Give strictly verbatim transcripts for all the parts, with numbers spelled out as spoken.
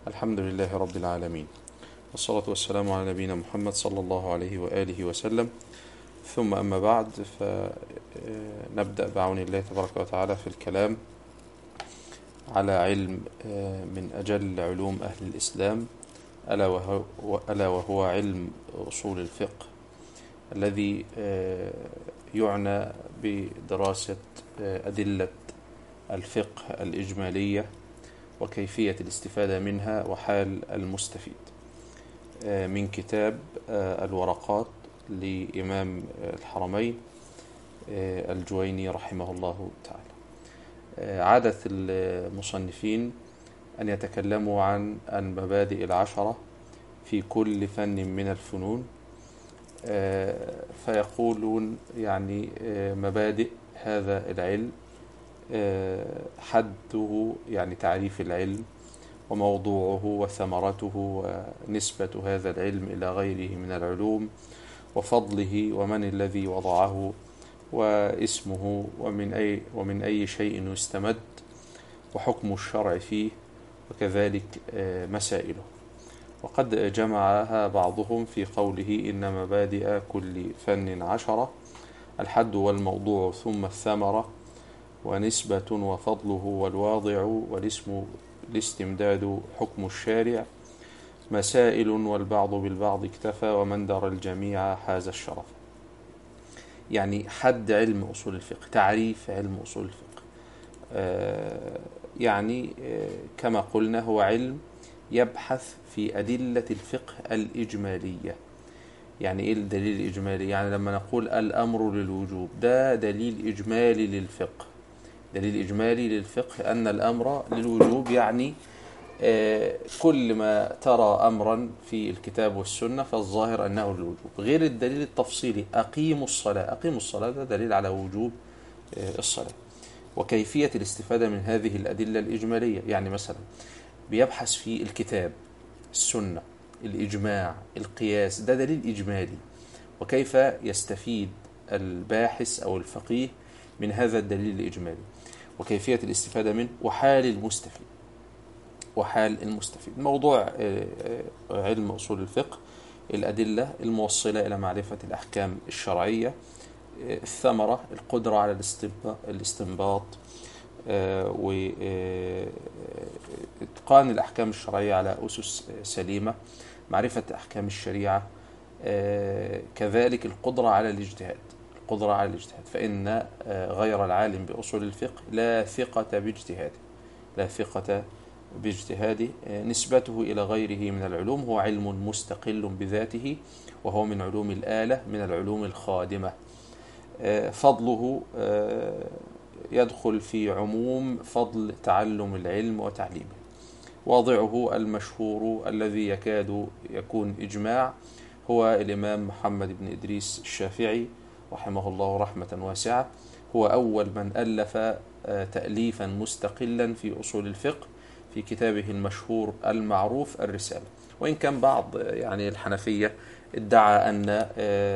الحمد لله رب العالمين، والصلاة والسلام على نبينا محمد صلى الله عليه وآله وسلم. ثم أما بعد، فنبدأ بعون الله تبارك وتعالى في الكلام على علم من أجل علوم أهل الإسلام، ألا وهو, ألا وهو علم أصول الفقه، الذي يعنى بدراسة أدلة الفقه الإجمالية وكيفية الاستفادة منها وحال المستفيد، من كتاب الورقات لإمام الحرمين الجويني رحمه الله تعالى. عادة المصنفين أن يتكلموا عن المبادئ العشرة في كل فن من الفنون، فيقولون يعني مبادئ هذا العلم، حده يعني تعريف العلم وموضوعه وثمرته ونسبة هذا العلم إلى غيره من العلوم وفضله ومن الذي وضعه واسمه ومن أي, ومن أي شيء يستمد وحكم الشرع فيه، وكذلك مسائله. وقد جمعها بعضهم في قوله إن مبادئ كل فن عشرة: الحد والموضوع ثم الثمرة ونسبة وفضله والواضع والاسم الاستمداد حكم الشارع، مسائل والبعض بالبعض اكتفى ومن درى الجميع حاز الشرف. يعني حد علم أصول الفقه، تعريف علم أصول الفقه، آه يعني آه كما قلنا هو علم يبحث في أدلة الفقه الإجمالية. يعني إيه الدليل الإجمالي؟ يعني لما نقول الأمر للوجوب، ده دليل إجمالي للفقه. دليل إجمالي للفقه أن الأمر للوجوب، يعني آه كل ما ترى أمرا في الكتاب والسنة فالظاهر أنه للوجوب، غير الدليل التفصيلي أقيموا الصلاة. أقيموا الصلاة ده دليل على وجوب آه الصلاة. وكيفية الاستفادة من هذه الأدلة الإجمالية، يعني مثلا بيبحث في الكتاب، السنة، الإجماع، القياس، ده دليل إجمالي. وكيف يستفيد الباحث أو الفقيه من هذا الدليل الإجمالي، وكيفية الاستفادة منه وحال المستفيد وحال المستفيد موضوع علم أصول الفقه: الأدلة الموصلة إلى معرفة الأحكام الشرعية، الثمرة القدرة على الاستنباط وإتقان الأحكام الشرعية على أسس سليمة، معرفة أحكام الشريعة، كذلك القدرة على الاجتهاد القدرة على الاجتهاد فإن غير العالم بأصول الفقه لا ثقة باجتهاده لا ثقة باجتهاده نسبته إلى غيره من العلوم هو علم مستقل بذاته، وهو من علوم الآلة، من العلوم الخادمة. فضله يدخل في عموم فضل تعلم العلم وتعليمه. واضعه المشهور الذي يكاد يكون إجماع هو الإمام محمد بن إدريس الشافعي رحمه الله رحمة واسعة. هو أول من ألف تأليفا مستقلا في أصول الفقه في كتابه المشهور المعروف الرسالة. وإن كان بعض يعني الحنفية ادعى أن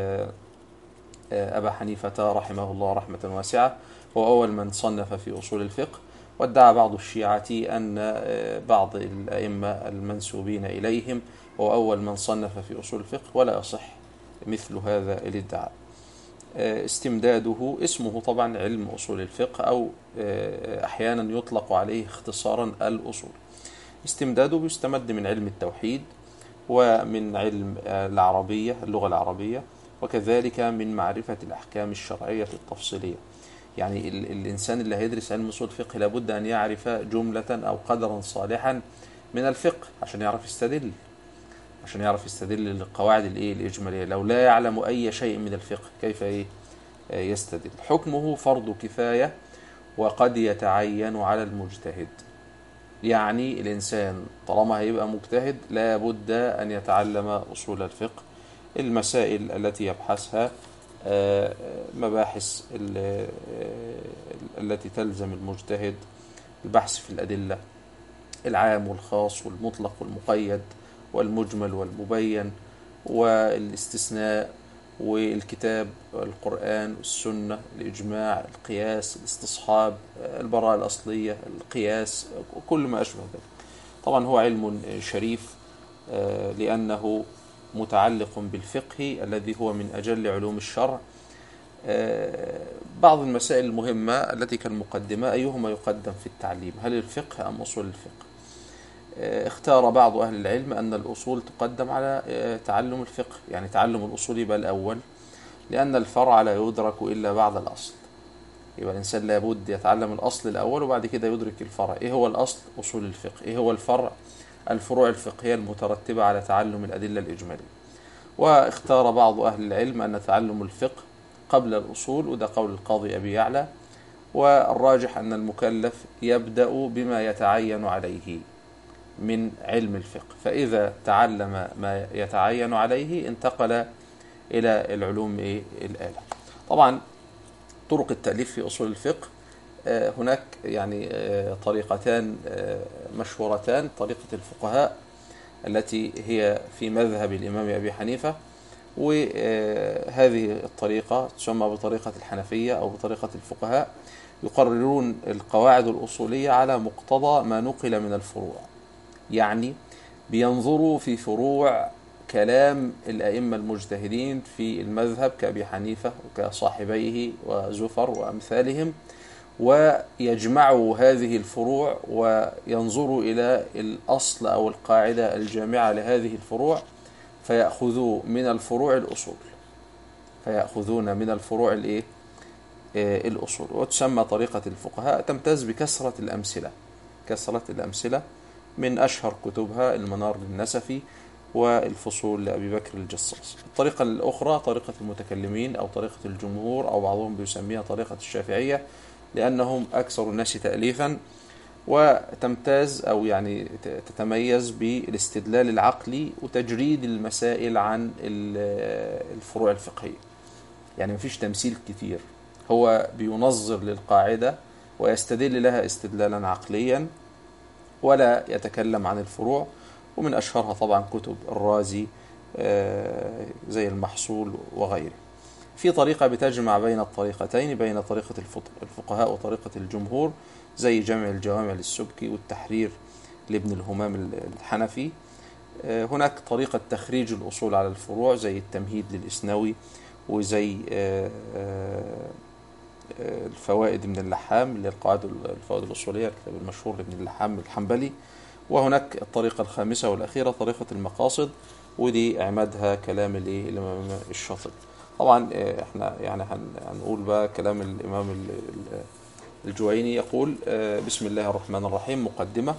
أبا حنيفة رحمه الله رحمة واسعة هو أول من صنف في أصول الفقه، وادعى بعض الشيعة أن بعض الأئمة المنسوبين إليهم هو أول من صنف في أصول الفقه، ولا يصح مثل هذا الادعاء. استمداده اسمه طبعا علم أصول الفقه، أو أحيانا يطلق عليه اختصارا الأصول. استمداده بيستمد من علم التوحيد ومن علم العربية اللغة العربية، وكذلك من معرفة الأحكام الشرعية التفصيلية. يعني الإنسان اللي هيدرس علم أصول الفقه لابد أن يعرف جملة أو قدرا صالحا من الفقه عشان يعرف يستدل عشان يعرف يستدل للقواعد الإيه الإجمالية. لو لا يعلم أي شيء من الفقه كيف إيه يستدل؟ حكمه فرض كفاية وقد يتعين على المجتهد. يعني الإنسان طالما هيبقى مجتهد لابد أن يتعلم أصول الفقه، المسائل التي يبحثها، مباحث التي تلزم المجتهد، البحث في الأدلة، العام والخاص والمطلق والمقيد والمجمل والمبين والاستثناء والكتاب القرآن والسنة، الإجماع، القياس، الاستصحاب، البراءة الأصلية، القياس، كل ما أشبه ذلك. طبعا هو علم شريف لأنه متعلق بالفقه الذي هو من أجل علوم الشرع. بعض المسائل المهمة التي كالمقدمة: أيهما يقدم في التعليم، هل الفقه أم أصول الفقه؟ اختار بعض أهل العلم أن الأصول تقدم على تعلم الفقه، يعني تعلم الأصول يبقى الأول، لأن الفرع لا يدرك إلا بعد الأصل. يبقى الإنسان لابد يتعلم الأصل الأول وبعد كده يدرك الفرع. إيه هو الأصل؟ أصول الفقه. إيه هو الفرع؟ الفروع الفقهية المترتبة على تعلم الأدلة الإجمالية. واختار بعض أهل العلم أن تعلم الفقه قبل الأصول، وده قول القاضي أبي يعلى. والراجح أن المكلف يبدأ بما يتعين عليه من علم الفقه، فإذا تعلم ما يتعين عليه انتقل إلى العلوم إيه الآلة. طبعا طرق التأليف في أصول الفقه هناك يعني طريقتان مشهورتان: طريقة الفقهاء التي هي في مذهب الإمام أبي حنيفة، وهذه الطريقة تسمى بطريقة الحنفية أو بطريقة الفقهاء، يقررون القواعد الأصولية على مقتضى ما نقل من الفروع. يعني بينظروا في فروع كلام الأئمة المجتهدين في المذهب كأبي حنيفة وكصاحبيه وزفر وأمثالهم، ويجمعوا هذه الفروع وينظروا إلى الأصل أو القاعدة الجامعة لهذه الفروع، فيأخذوا من الفروع الأصول، فيأخذون من الفروع الإيه؟ الأصول. وتسمى طريقة الفقهاء، تمتاز بكثرة الأمثلة، كثرة الأمثلة. من أشهر كتبها المنار للنسفي والفصول لأبي بكر الجصاص. الطريقة الأخرى طريقة المتكلمين أو طريقة الجمهور، أو بعضهم بيسميها طريقة الشافعية، لأنهم أكثر الناس تأليفا، وتمتاز أو يعني تتميز بالاستدلال العقلي وتجريد المسائل عن الفروع الفقهية. يعني مفيش تمثيل كتير، هو بينظر للقاعدة ويستدل لها استدلالا عقليا ولا يتكلم عن الفروع. ومن أشهرها طبعا كتب الرازي زي المحصول وغيره. في طريقة بتجمع بين الطريقتين، بين طريقة الفقهاء وطريقة الجمهور، زي جمع الجوامع للسبكي والتحرير لابن الهمام الحنفي. هناك طريقة تخريج الأصول على الفروع زي التمهيد للإسنوي، وزي الفوائد من اللحام اللي القواعد الفوائد الأصولية، الكتاب المشهور لابن اللحام الحنبلي. وهناك الطريقة الخامسة والأخيرة طريقة المقاصد، ودي عمادها كلام الإمام الشاطبي. طبعا احنا يعني هنقول بقى كلام الإمام الجويني. يقول: بسم الله الرحمن الرحيم. مقدمة.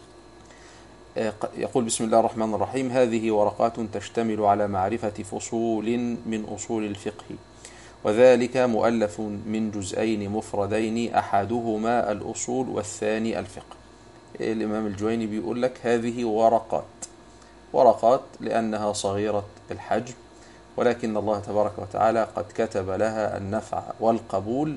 يقول: بسم الله الرحمن الرحيم. هذه ورقات تشتمل على معرفة فصول من أصول الفقه، وذلك مؤلف من جزئين مفردين، أحدهما الأصول والثاني الفقه. الإمام الجويني بيقول لك هذه ورقات، ورقات لأنها صغيرة الحجم، ولكن الله تبارك وتعالى قد كتب لها النفع والقبول.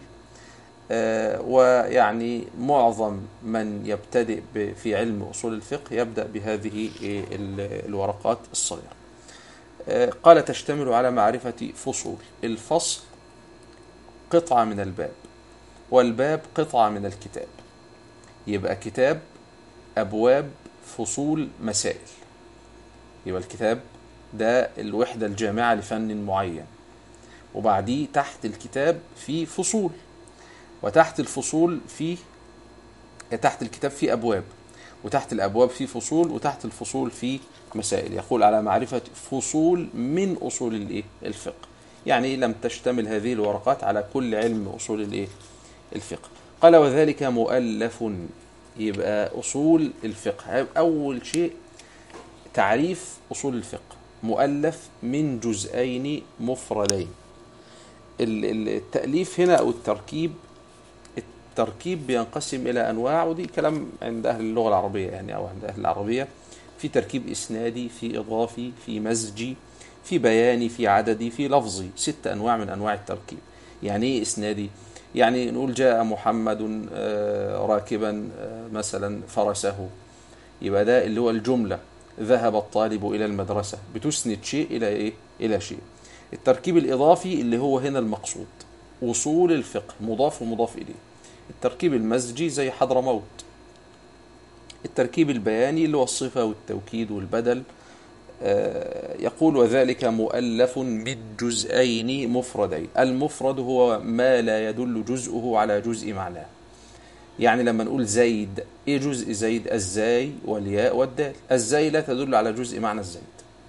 ويعني معظم من يبتدئ في علم أصول الفقه يبدأ بهذه الورقات الصغيرة. قال: تشتمل على معرفة فصول. الفصل قطعة من الباب، والباب قطعة من الكتاب. يبقى كتاب أبواب، فصول، مسائل. يبقى الكتاب ده الوحدة الجامعة لفن معين، وبعديه تحت الكتاب في فصول، وتحت الفصول في تحت الكتاب في أبواب، وتحت الأبواب في فصول، وتحت الفصول في مسائل. يقول: على معرفة فصول من أصول الإيه؟ الفقه. يعني لم تشتمل هذه الورقات على كل علم أصول الإيه؟ الفقه. قال: وذلك مؤلف. يبقى أصول الفقه أول شيء تعريف أصول الفقه: مؤلف من جزئين مفردين. التأليف هنا أو التركيب، التركيب بينقسم إلى أنواع، ودي كلام عند أهل اللغة العربية يعني أو عند أهل العربية. في تركيب إسنادي، في إضافي، في مزجي، في بياني، في عددي، في لفظي. ست أنواع من أنواع التركيب. يعني إيه إسنادي؟ يعني نقول جاء محمد راكبا مثلا فرسه، يبقى ده اللي هو الجملة. ذهب الطالب إلى المدرسة، بتسند شيء إلى إيه؟ إلى شيء. التركيب الإضافي اللي هو هنا المقصود، أصول الفقه، مضاف ومضاف إليه. التركيب المزجي زي حضرموت، التركيب البياني اللي هو الصفة والتوكيد والبدل. يقول وذلك مؤلف من جزئين مفردين. المفرد هو ما لا يدل جزءه على جزء معناه. يعني لما نقول زيد، ايه جزء زيد؟ الزاي والياء والدال. الزاي لا تدل على جزء معنى الزيد.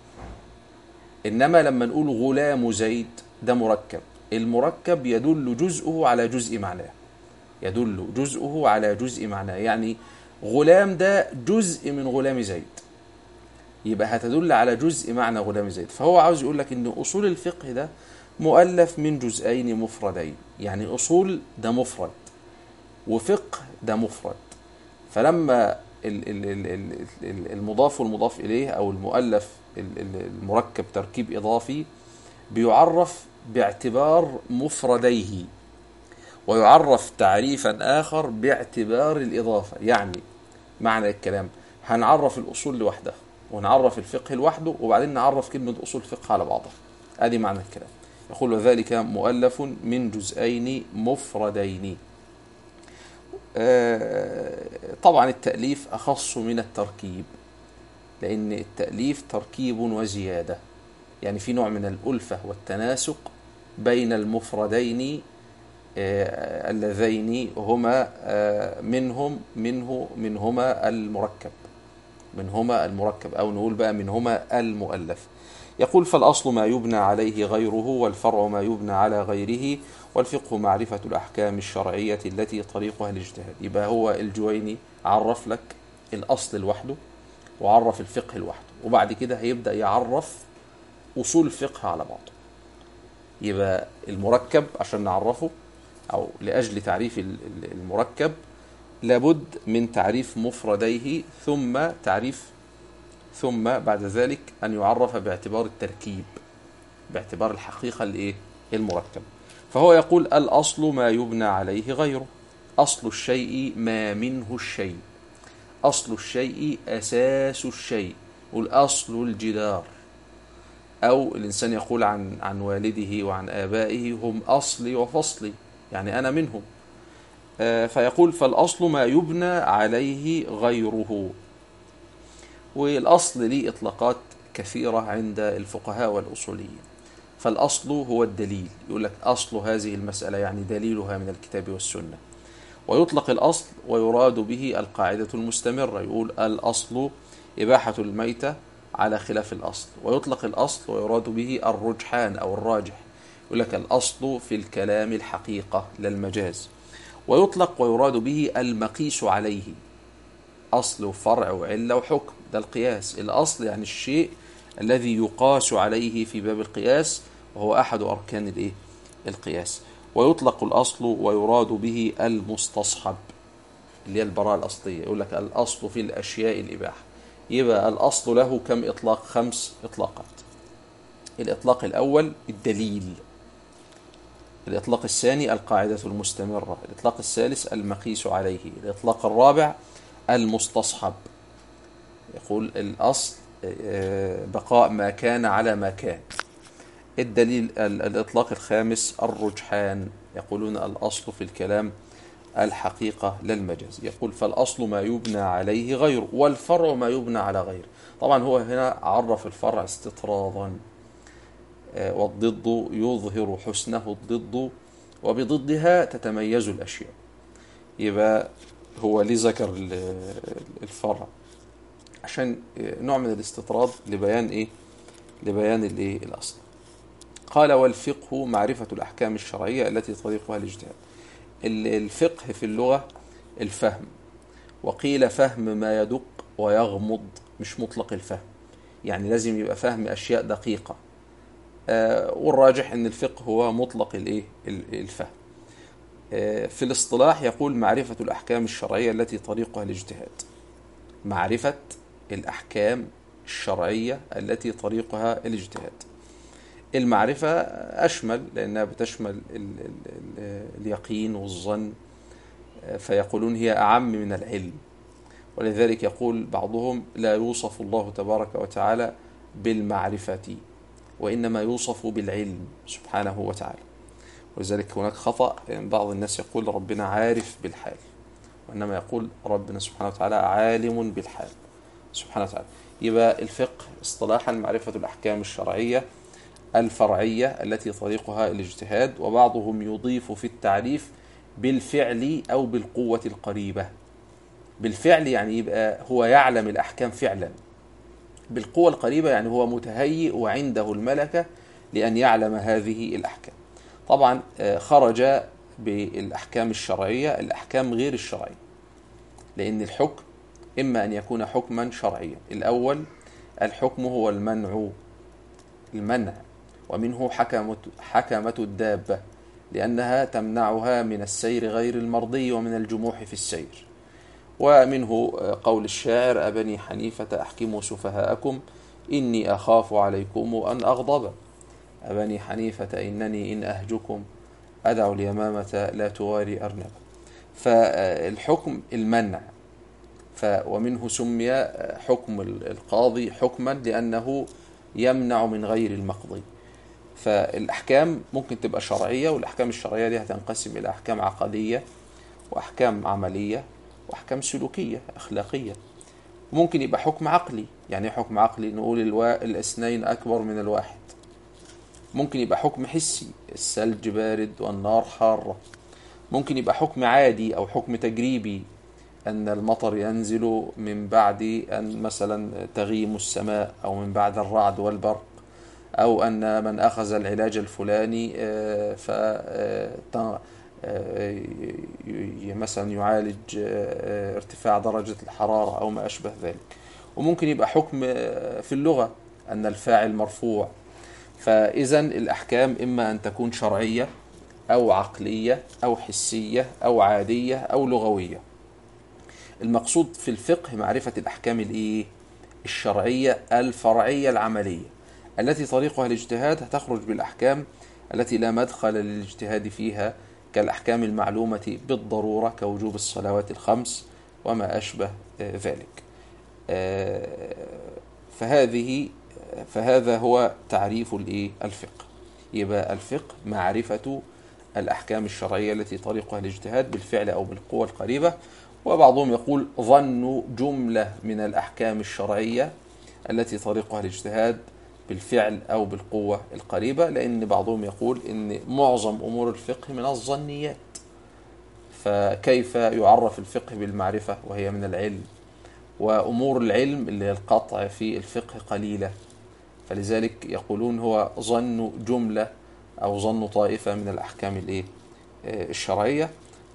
انما لما نقول غلام زيد ده مركب، المركب يدل جزءه على جزء معناه، يدل جزءه على جزء معناه. يعني غلام ده جزء من غلام زيد، يبقى هتدل على جزء معنى غلام زيد. فهو عاوز يقول لك ان اصول الفقه ده مؤلف من جزئين مفردين. يعني اصول ده مفرد وفقه ده مفرد. فلما المضاف والمضاف اليه او المؤلف المركب تركيب اضافي بيعرف باعتبار مفرديه، ويعرف تعريفا آخر باعتبار الإضافة. يعني معنى الكلام هنعرف الأصول لوحدها ونعرف الفقه لوحده وبعدين نعرف كلمة أصول فقه على بعضها. هذه معنى الكلام. يقول وذلك مؤلف من جزئين مفردين. طبعا التأليف أخص من التركيب، لأن التأليف تركيب وزيادة، يعني في نوع من الألفة والتناسق بين المفردين اللذين هما منهم منه منهما المركب منهما المركب أو نقول بقى منهما المؤلف. يقول فالأصل ما يبنى عليه غيره، والفرع ما يبنى على غيره، والفقه معرفة الأحكام الشرعية التي طريقها الاجتهاد. يبقى هو الجويني عرف لك الأصل لوحده وعرف الفقه لوحده، وبعد كده هيبدأ يعرف أصول الفقه على بعضه. يبقى المركب عشان نعرفه أو لأجل تعريف المركب لابد من تعريف مفرديه، ثم تعريف ثم بعد ذلك أن يعرف باعتبار التركيب، باعتبار الحقيقة الإيه؟ المركب. فهو يقول الأصل ما يبنى عليه غيره. أصل الشيء ما منه الشيء. أصل الشيء أساس الشيء. والأصل الجدار. أو الإنسان يقول عن عن والده وعن آبائه هم أصلي وفصلي، يعني أنا منهم. فيقول فالأصل ما يبنى عليه غيره. والأصل ليه إطلاقات كثيرة عند الفقهاء والأصوليين. فالأصل هو الدليل، يقول لك أصل هذه المسألة يعني دليلها من الكتاب والسنة. ويطلق الأصل ويراد به القاعدة المستمرة، يقول الأصل إباحة الميتة على خلاف الأصل. ويطلق الأصل ويراد به الرجحان أو الراجح، يقول لك الأصل في الكلام الحقيقة لا المجاز. ويطلق ويراد به المقيس عليه، أصل وفرع وعلة وحكم، ده القياس. الأصل يعني الشيء الذي يقاس عليه في باب القياس، وهو أحد أركان الإيه؟ القياس. ويطلق الأصل ويراد به المستصحب، اللي هي البراءة الأصلية، يقول لك الأصل في الأشياء الإباحة. يبقى الأصل له كم إطلاق؟ خمس إطلاقات. الإطلاق الأول الدليل، الإطلاق الثاني القاعدة المستمرة، الإطلاق الثالث المقيس عليه، الإطلاق الرابع المستصحب. يقول الأصل بقاء ما كان على ما كان. الدليل الإطلاق الخامس الرجحان، يقولون الأصل في الكلام الحقيقة لا المجاز. يقول فالأصل ما يبنى عليه غيره، والفرع ما يبنى على غيره. طبعا هو هنا عرف الفرع استطرادا، والضد يظهر حسنه الضد، وبضدها تتميز الأشياء. يبقى هو ليه ذكر الفرع؟ عشان نوع من الاستطراد لبيان إيه؟ لبيان الإيه؟ الأصل. قال والفقه معرفة الأحكام الشرعية التي طريقها الاجتهاد. الفقه في اللغة الفهم، وقيل فهم ما يدق ويغمض، مش مطلق الفهم، يعني لازم يبقى فهم أشياء دقيقة. آه والراجح أن الفقه هو مطلق الإيه؟ الفهم. آه في الاصطلاح يقول معرفة الأحكام الشرعية التي طريقها الاجتهاد. معرفة الأحكام الشرعية التي طريقها الاجتهاد. المعرفة أشمل لأنها بتشمل ال ال ال اليقين والظن، فيقولون هي أعم من العلم. ولذلك يقول بعضهم لا يوصف الله تبارك وتعالى بالمعرفة، وإنما يوصف بالعلم سبحانه وتعالى. ولذلك هناك خطأ، يعني بعض الناس يقول ربنا عارف بالحال، وإنما يقول ربنا سبحانه وتعالى عالم بالحال سبحانه وتعالى. يبقى الفقه اصطلاحا معرفة الأحكام الشرعية الفرعية التي طريقها الاجتهاد، وبعضهم يضيف في التعريف بالفعل أو بالقوة القريبة. بالفعل يعني يبقى هو يعلم الأحكام فعلا، بالقوة القريبة يعني هو متهيئ وعنده الملكة لأن يعلم هذه الأحكام. طبعا خرج بالأحكام الشرعية الأحكام غير الشرعية، لأن الحكم إما أن يكون حكما شرعيا. الأول الحكم هو المنع المنع ومنه حكمة, حكمة الدابة، لأنها تمنعها من السير غير المرضي ومن الجموح في السير. ومنه قول الشاعر أبني حنيفة أحكموا سفهاءكم إني أخاف عليكم أن أغضب. أبني حنيفة إنني إن أهجكم أدعو اليمامة لا تواري أرنبا. فالحكم المنع، ف ومنه سمي حكم القاضي حكما لأنه يمنع من غير المقضي. فالأحكام ممكن تبقى شرعية، والأحكام الشرعية دي هتنقسم إلى أحكام عقدية وأحكام عملية وأحكام سلوكية أخلاقية. وممكن يبقى حكم عقلي. يعني حكم عقلي نقول الوا... الاثنين أكبر من الواحد. ممكن يبقى حكم حسي، الثلج بارد والنار حارة. ممكن يبقى حكم عادي أو حكم تجريبي، أن المطر ينزل من بعد أن مثلا تغيم السماء أو من بعد الرعد والبرق، أو أن من أخذ العلاج الفلاني ف مثلا يعالج ارتفاع درجة الحرارة أو ما أشبه ذلك. وممكن يبقى حكم في اللغة أن الفاعل مرفوع. فإذا الأحكام إما أن تكون شرعية أو عقلية أو حسية أو عادية أو لغوية. المقصود في الفقه معرفة الأحكام الإيه؟ الشرعية الفرعية العملية التي طريقها الاجتهاد، هتخرج بالأحكام التي لا مدخل للاجتهاد فيها، كالأحكام المعلومة بالضرورة كوجوب الصلوات الخمس وما أشبه ذلك. فهذه فهذا هو تعريف الإيه؟ الفقه. يبقى الفقه معرفة الأحكام الشرعية التي طريقها الاجتهاد بالفعل أو بالقوة القريبة. وبعضهم يقول ظن جملة من الأحكام الشرعية التي طريقها الاجتهاد بالفعل أو بالقوة القريبة، لأن بعضهم يقول إن معظم أمور الفقه من الظنيات، فكيف يعرف الفقه بالمعرفة وهي من العلم؟ وأمور العلم اللي هي القطع في الفقه قليلة، فلذلك يقولون هو ظن جملة أو ظن طائفة من الأحكام الإيه؟ الشرعية.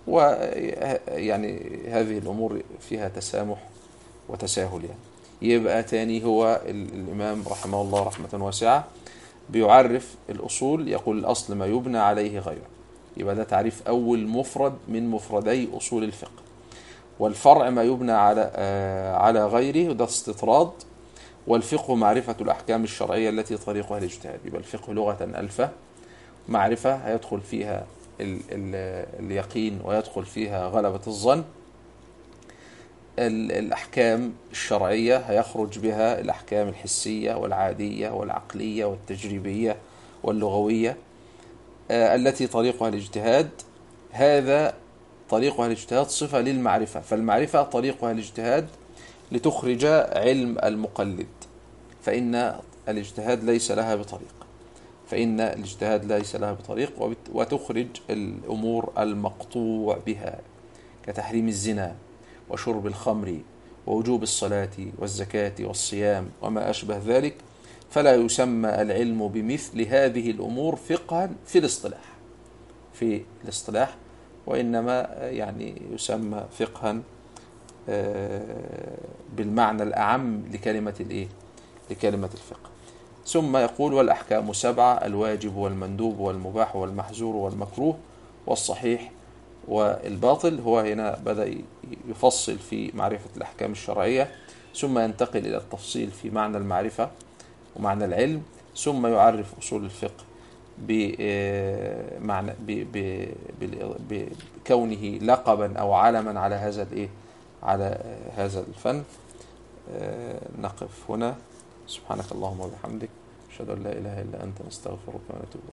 ويعني هذه الأمور فيها تسامح وتساهل. يعني يبقى تاني هو الإمام رحمه الله رحمة واسعة بيعرف الأصول، يقول الأصل ما يبنى عليه غيره. يبقى ده تعريف أول مفرد من مفردي أصول الفقه. والفرع ما يبنى على على غيره، وده استطراد. والفقه معرفة الأحكام الشرعية التي طريقها الاجتهاد. يبقى الفقه لغة ألفة، معرفة هيدخل فيها ال ال اليقين ويدخل فيها غلبة الظن. الأحكام الشرعية هيخرج بها الأحكام الحسية والعادية والعقلية والتجريبية واللغوية التي طريقها الاجتهاد. هذا طريقها الاجتهاد صفة للمعرفة، فالمعرفة طريقها الاجتهاد لتخرج علم المقلد، فإن الاجتهاد ليس لها بطريق فإن الاجتهاد ليس لها بطريق وتخرج الأمور المقطوع بها كتحريم الزنا وشرب الخمر ووجوب الصلاة والزكاة والصيام وما أشبه ذلك. فلا يسمى العلم بمثل هذه الأمور فقها في الاصطلاح في الاصطلاح وإنما يعني يسمى فقها بالمعنى الأعم لكلمة الإيه؟ لكلمة الفقه. ثم يقول والأحكام سبعة: الواجب والمندوب والمباح والمحظور والمكروه والصحيح والباطل. هو هنا بدأ يفصل في معرفة الأحكام الشرعية، ثم ينتقل إلى التفصيل في معنى المعرفة ومعنى العلم، ثم يعرف أصول الفقه بمعنى بكونه لقبا أو علما على هذا الإيه؟ على هذا الفن. نقف هنا. سبحانك اللهم وبحمدك، أشهد أن لا إله إلا أنت، نستغفرك ونتوب إليك.